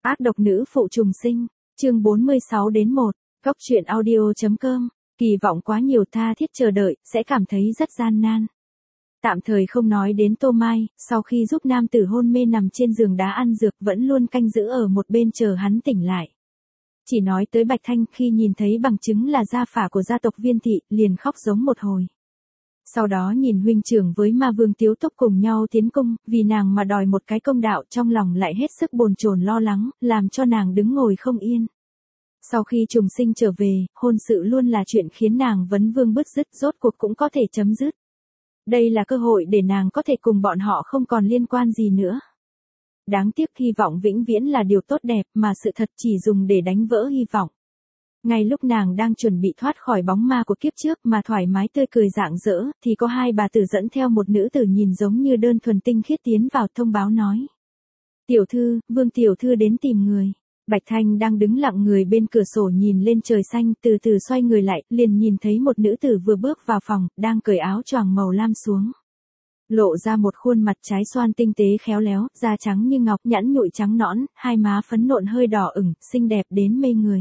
Ác độc nữ phụ trùng sinh, chương 46 đến 1, Cốc truyện audio.com, kỳ vọng quá nhiều tha thiết chờ đợi, sẽ cảm thấy rất gian nan. Tạm thời không nói đến Tô Mai, sau khi giúp nam tử hôn mê nằm trên giường đá ăn dược vẫn luôn canh giữ ở một bên chờ hắn tỉnh lại. Chỉ nói tới Bạch Thanh khi nhìn thấy bằng chứng là gia phả của gia tộc Viên Thị, liền khóc giống một hồi. Sau đó nhìn huynh trưởng với ma vương Tiếu Túc cùng nhau tiến cung, vì nàng mà đòi một cái công đạo, trong lòng lại hết sức bồn chồn lo lắng, làm cho nàng đứng ngồi không yên. Sau khi trùng sinh trở về, hôn sự luôn là chuyện khiến nàng vấn vương bứt rứt, rốt cuộc cũng có thể chấm dứt. Đây là cơ hội để nàng có thể cùng bọn họ không còn liên quan gì nữa. Đáng tiếc hy vọng vĩnh viễn là điều tốt đẹp mà sự thật chỉ dùng để đánh vỡ hy vọng. Ngay lúc nàng đang chuẩn bị thoát khỏi bóng ma của kiếp trước mà thoải mái tươi cười rạng rỡ, thì có hai bà tử dẫn theo một nữ tử nhìn giống như đơn thuần tinh khiết tiến vào thông báo nói. Tiểu thư, Vương tiểu thư đến tìm người. Bạch Thanh đang đứng lặng người bên cửa sổ nhìn lên trời xanh, từ từ xoay người lại, liền nhìn thấy một nữ tử vừa bước vào phòng, đang cởi áo choàng màu lam xuống. Lộ ra một khuôn mặt trái xoan tinh tế khéo léo, da trắng như ngọc, nhẵn nhụi trắng nõn, hai má phấn nộn hơi đỏ ửng, xinh đẹp đến mê người.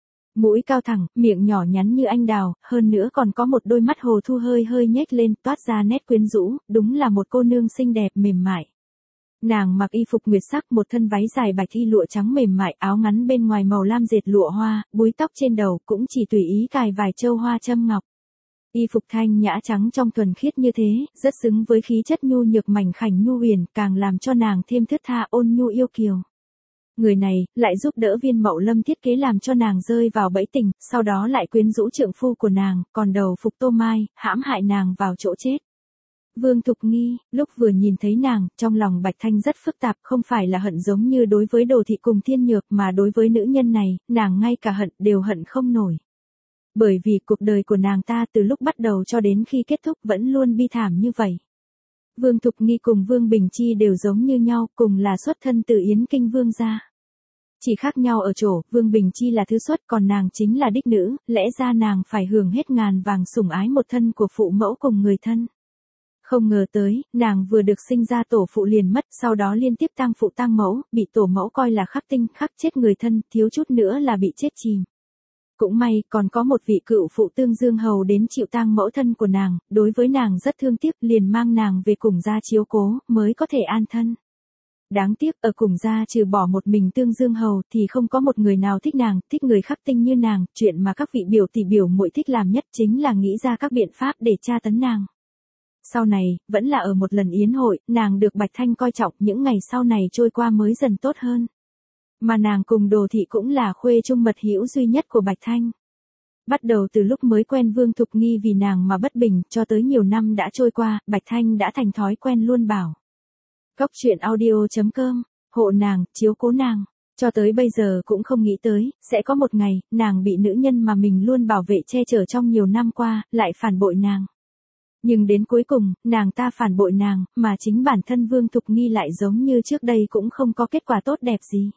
Mũi cao thẳng, miệng nhỏ nhắn như anh đào, hơn nữa còn có một đôi mắt hồ thu hơi hơi nhếch lên, toát ra nét quyến rũ, đúng là một cô nương xinh đẹp mềm mại. Nàng mặc y phục nguyệt sắc, một thân váy dài bạch y lụa trắng mềm mại, áo ngắn bên ngoài màu lam dệt lụa hoa, búi tóc trên đầu cũng chỉ tùy ý cài vài châu hoa châm ngọc. Y phục thanh nhã trắng trong thuần khiết như thế, rất xứng với khí chất nhu nhược mảnh khảnh nhu huyền, càng làm cho nàng thêm thướt tha ôn nhu yêu kiều. Người này, lại giúp đỡ Viên Mậu Lâm thiết kế làm cho nàng rơi vào bẫy tình, sau đó lại quyến rũ trượng phu của nàng, còn đầu phục Tô Mai, hãm hại nàng vào chỗ chết. Vương Thục Nghi, lúc vừa nhìn thấy nàng, trong lòng Bạch Thanh rất phức tạp, không phải là hận giống như đối với Đồ Thị cùng Thiên Nhược mà đối với nữ nhân này, nàng ngay cả hận đều hận không nổi. Bởi vì cuộc đời của nàng ta từ lúc bắt đầu cho đến khi kết thúc vẫn luôn bi thảm như vậy. Vương Thục Nghi cùng Vương Bình Chi đều giống như nhau, cùng là xuất thân từ Yến Kinh Vương gia. Chỉ khác nhau ở chỗ, Vương Bình Chi là thứ xuất còn nàng chính là đích nữ, lẽ ra nàng phải hưởng hết ngàn vàng sủng ái một thân của phụ mẫu cùng người thân. Không ngờ tới, nàng vừa được sinh ra tổ phụ liền mất, sau đó liên tiếp tang phụ tang mẫu, bị tổ mẫu coi là khắc tinh, khắc chết người thân, thiếu chút nữa là bị chết chìm. Cũng may, còn có một vị cựu phụ Tương Dương Hầu đến chịu tang mẫu thân của nàng, đối với nàng rất thương tiếc, liền mang nàng về cùng gia chiếu cố, mới có thể an thân. Đáng tiếc, ở cùng gia trừ bỏ một mình Tương Dương Hầu thì không có một người nào thích nàng, thích người khắc tinh như nàng, chuyện mà các vị biểu tỷ biểu muội thích làm nhất chính là nghĩ ra các biện pháp để tra tấn nàng. Sau này, vẫn là ở một lần yến hội, nàng được Bạch Thanh coi trọng, những ngày sau này trôi qua mới dần tốt hơn. Mà nàng cùng Đồ Thị cũng là khuê trung mật hữu duy nhất của Bạch Thanh. Bắt đầu từ lúc mới quen Vương Thục Nghi vì nàng mà bất bình, cho tới nhiều năm đã trôi qua, Bạch Thanh đã thành thói quen luôn bảo. Cốc truyện audio.com, hộ nàng, chiếu cố nàng. Cho tới bây giờ cũng không nghĩ tới, sẽ có một ngày, nàng bị nữ nhân mà mình luôn bảo vệ che chở trong nhiều năm qua, lại phản bội nàng. Nhưng đến cuối cùng, nàng ta phản bội nàng, mà chính bản thân Vương Thục Nghi lại giống như trước đây cũng không có kết quả tốt đẹp gì.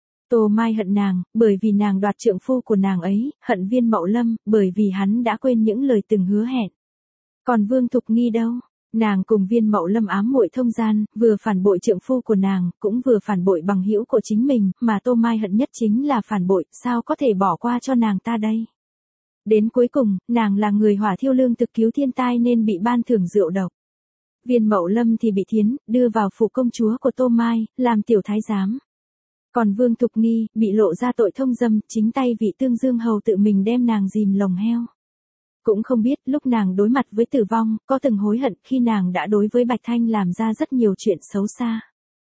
Tô Mai hận nàng, bởi vì nàng đoạt trượng phu của nàng ấy, hận Viên Mậu Lâm, bởi vì hắn đã quên những lời từng hứa hẹn. Còn Vương Thục Nghi đâu? Nàng cùng Viên Mậu Lâm ám muội thông gian, vừa phản bội trượng phu của nàng, cũng vừa phản bội bằng hữu của chính mình, mà Tô Mai hận nhất chính là phản bội, sao có thể bỏ qua cho nàng ta đây? Đến cuối cùng, nàng là người hỏa thiêu lương thực cứu thiên tai nên bị ban thưởng rượu độc. Viên Mậu Lâm thì bị thiến, đưa vào phủ công chúa của Tô Mai, làm tiểu thái giám. Còn Vương Thục Nghi, bị lộ ra tội thông dâm, chính tay vị Tương Dương Hầu tự mình đem nàng dìm lồng heo. Cũng không biết, lúc nàng đối mặt với tử vong, có từng hối hận khi nàng đã đối với Bạch Thanh làm ra rất nhiều chuyện xấu xa.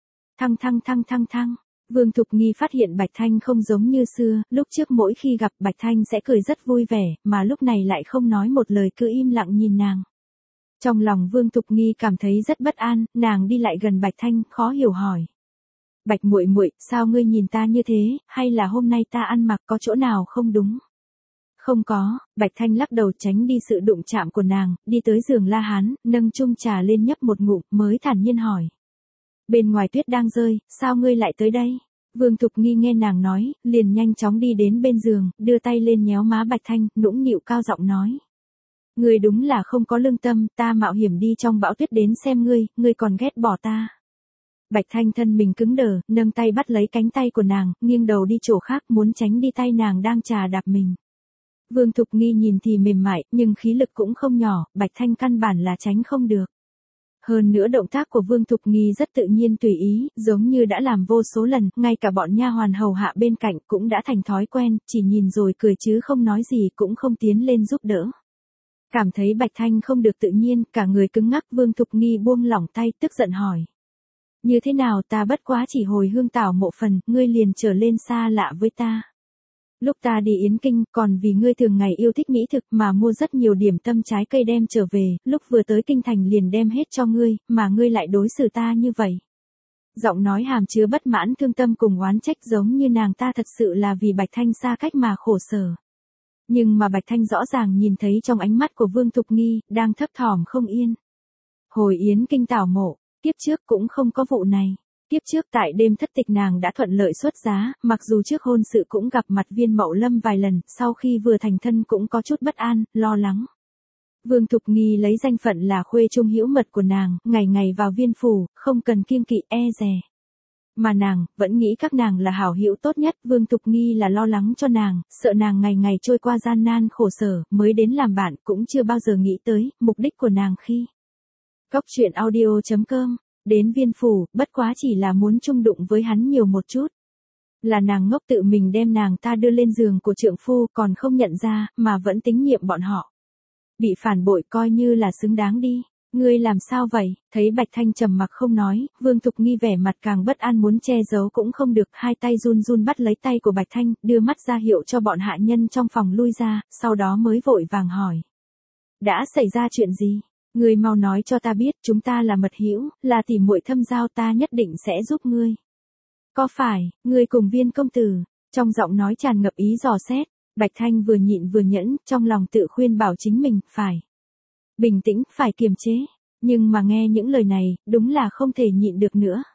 Thăng. Vương Thục Nghi phát hiện Bạch Thanh không giống như xưa, lúc trước mỗi khi gặp Bạch Thanh sẽ cười rất vui vẻ, mà lúc này lại không nói một lời cứ im lặng nhìn nàng. Trong lòng Vương Thục Nghi cảm thấy rất bất an, nàng đi lại gần Bạch Thanh, khó hiểu hỏi. Bạch muội muội, sao ngươi nhìn ta như thế, hay là hôm nay ta ăn mặc có chỗ nào không đúng? Không có, Bạch Thanh lắc đầu tránh đi sự đụng chạm của nàng, đi tới giường La Hán, nâng chung trà lên nhấp một ngụm, mới thản nhiên hỏi. Bên ngoài tuyết đang rơi, sao ngươi lại tới đây? Vương Thục Nghi nghe nàng nói, liền nhanh chóng đi đến bên giường, đưa tay lên nhéo má Bạch Thanh, nũng nịu cao giọng nói. Ngươi đúng là không có lương tâm, ta mạo hiểm đi trong bão tuyết đến xem ngươi, ngươi còn ghét bỏ ta. Bạch Thanh thân mình cứng đờ, nâng tay bắt lấy cánh tay của nàng, nghiêng đầu đi chỗ khác muốn tránh đi tay nàng đang chà đạp mình. Vương Thục Nghi nhìn thì mềm mại, nhưng khí lực cũng không nhỏ, Bạch Thanh căn bản là tránh không được. Hơn nữa động tác của Vương Thục Nghi rất tự nhiên tùy ý, giống như đã làm vô số lần, ngay cả bọn nha hoàn hầu hạ bên cạnh cũng đã thành thói quen, chỉ nhìn rồi cười chứ không nói gì cũng không tiến lên giúp đỡ. Cảm thấy Bạch Thanh không được tự nhiên, cả người cứng ngắc, Vương Thục Nghi buông lỏng tay, tức giận hỏi. Như thế nào, ta bất quá chỉ hồi hương tảo mộ phần, ngươi liền trở lên xa lạ với ta. Lúc ta đi Yến Kinh, còn vì ngươi thường ngày yêu thích mỹ thực mà mua rất nhiều điểm tâm trái cây đem trở về, lúc vừa tới Kinh Thành liền đem hết cho ngươi, mà ngươi lại đối xử ta như vậy. Giọng nói hàm chứa bất mãn thương tâm cùng oán trách, giống như nàng ta thật sự là vì Bạch Thanh xa cách mà khổ sở. Nhưng mà Bạch Thanh rõ ràng nhìn thấy trong ánh mắt của Vương Thục Nghi, đang thấp thỏm không yên. Hồi Yến Kinh tảo mộ, kiếp trước cũng không có vụ này. Kiếp trước tại đêm thất tịch nàng đã thuận lợi xuất giá, mặc dù trước hôn sự cũng gặp mặt Viên Mậu Lâm vài lần, sau khi vừa thành thân cũng có chút bất an, lo lắng. Vương Thục Nghi lấy danh phận là khuê trung hữu mật của nàng, ngày ngày vào viên phủ, không cần kiêng kỵ e dè. Mà nàng, vẫn nghĩ các nàng là hảo hữu tốt nhất, Vương Thục Nghi là lo lắng cho nàng, sợ nàng ngày ngày trôi qua gian nan khổ sở, mới đến làm bạn, cũng chưa bao giờ nghĩ tới, mục đích của nàng khi. Góc truyện audio.com, đến viên phủ, bất quá chỉ là muốn chung đụng với hắn nhiều một chút. Là nàng ngốc tự mình đem nàng ta đưa lên giường của trượng phu, còn không nhận ra, mà vẫn tín nhiệm bọn họ. Bị phản bội coi như là xứng đáng đi. Ngươi làm sao vậy? Thấy Bạch Thanh trầm mặc không nói, Vương Thục Nghi vẻ mặt càng bất an, muốn che giấu cũng không được, hai tay run run bắt lấy tay của Bạch Thanh, đưa mắt ra hiệu cho bọn hạ nhân trong phòng lui ra, sau đó mới vội vàng hỏi. Đã xảy ra chuyện gì? Ngươi mau nói cho ta biết, chúng ta là mật hữu, là tỉ muội thâm giao, ta nhất định sẽ giúp ngươi. Có phải, ngươi cùng Viên công tử? Trong giọng nói tràn ngập ý dò xét, Bạch Thanh vừa nhịn vừa nhẫn, trong lòng tự khuyên bảo chính mình, phải bình tĩnh, phải kiềm chế, nhưng mà nghe những lời này, đúng là không thể nhịn được nữa.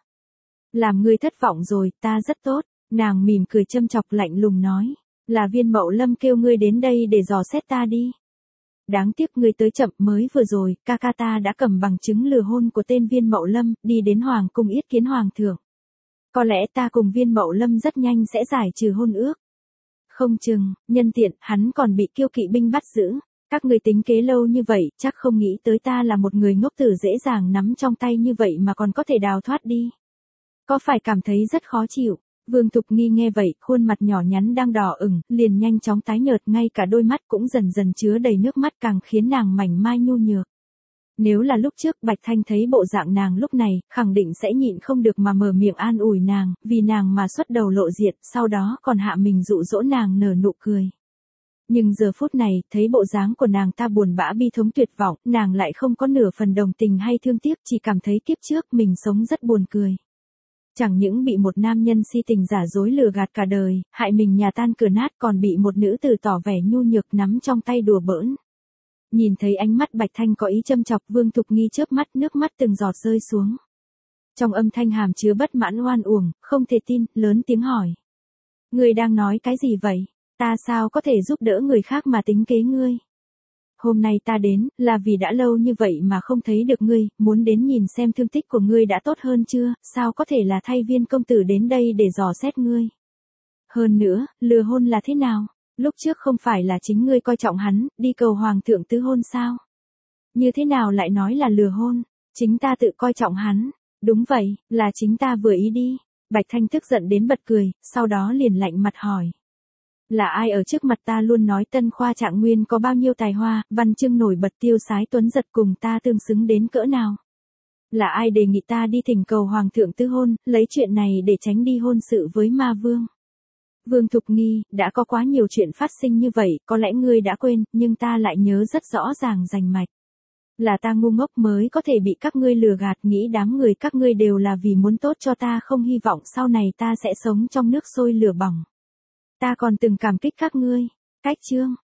Làm ngươi thất vọng rồi, ta rất tốt, nàng mỉm cười châm chọc lạnh lùng nói, là Viên Mậu Lâm kêu ngươi đến đây để dò xét ta đi. Đáng tiếc ngươi tới chậm, mới vừa rồi, ca ca ta đã cầm bằng chứng lừa hôn của tên Viên Mậu Lâm, đi đến Hoàng cung yết kiến Hoàng thượng. Có lẽ ta cùng Viên Mậu Lâm rất nhanh sẽ giải trừ hôn ước. Không chừng, nhân tiện, hắn còn bị Kiêu Kỵ binh bắt giữ. Các người tính kế lâu như vậy, chắc không nghĩ tới ta là một người ngốc tử dễ dàng nắm trong tay như vậy mà còn có thể đào thoát đi. Có phải cảm thấy rất khó chịu? Vương Thục Nghi nghe vậy, khuôn mặt nhỏ nhắn đang đỏ ửng, liền nhanh chóng tái nhợt, ngay cả đôi mắt cũng dần dần chứa đầy nước mắt, càng khiến nàng mảnh mai nhu nhược. Nếu là lúc trước Bạch Thanh thấy bộ dạng nàng lúc này, khẳng định sẽ nhịn không được mà mở miệng an ủi nàng, vì nàng mà xuất đầu lộ diện, sau đó còn hạ mình dụ dỗ nàng nở nụ cười. Nhưng giờ phút này, thấy bộ dáng của nàng ta buồn bã bi thống tuyệt vọng, nàng lại không có nửa phần đồng tình hay thương tiếc, chỉ cảm thấy kiếp trước mình sống rất buồn cười. Chẳng những bị một nam nhân si tình giả dối lừa gạt cả đời, hại mình nhà tan cửa nát, còn bị một nữ tử tỏ vẻ nhu nhược nắm trong tay đùa bỡn. Nhìn thấy ánh mắt Bạch Thanh có ý châm chọc, Vương Thục Nghi chớp mắt, nước mắt từng giọt rơi xuống. Trong âm thanh hàm chứa bất mãn oan uổng, không thể tin, lớn tiếng hỏi. Ngươi đang nói cái gì vậy? Ta sao có thể giúp đỡ người khác mà tính kế ngươi? Hôm nay ta đến, là vì đã lâu như vậy mà không thấy được ngươi, muốn đến nhìn xem thương tích của ngươi đã tốt hơn chưa, sao có thể là thay Viên công tử đến đây để dò xét ngươi. Hơn nữa, lừa hôn là thế nào? Lúc trước không phải là chính ngươi coi trọng hắn, đi cầu Hoàng thượng tứ hôn sao? Như thế nào lại nói là lừa hôn? Chính ta tự coi trọng hắn. Đúng vậy, là chính ta vừa ý đi. Bạch Thanh tức giận đến bật cười, sau đó liền lạnh mặt hỏi. Là ai ở trước mặt ta luôn nói Tân Khoa Trạng Nguyên có bao nhiêu tài hoa, văn chương nổi bật, tiêu sái tuấn giật, cùng ta tương xứng đến cỡ nào? Là ai đề nghị ta đi thỉnh cầu Hoàng thượng tứ hôn, lấy chuyện này để tránh đi hôn sự với ma vương? Vương Thục Nghi, đã có quá nhiều chuyện phát sinh như vậy, có lẽ ngươi đã quên, nhưng ta lại nhớ rất rõ ràng rành mạch. Là ta ngu ngốc mới có thể bị các ngươi lừa gạt, nghĩ đám người các ngươi đều là vì muốn tốt cho ta, không hy vọng sau này ta sẽ sống trong nước sôi lửa bỏng. Ta còn từng cảm kích các ngươi. Cách chương.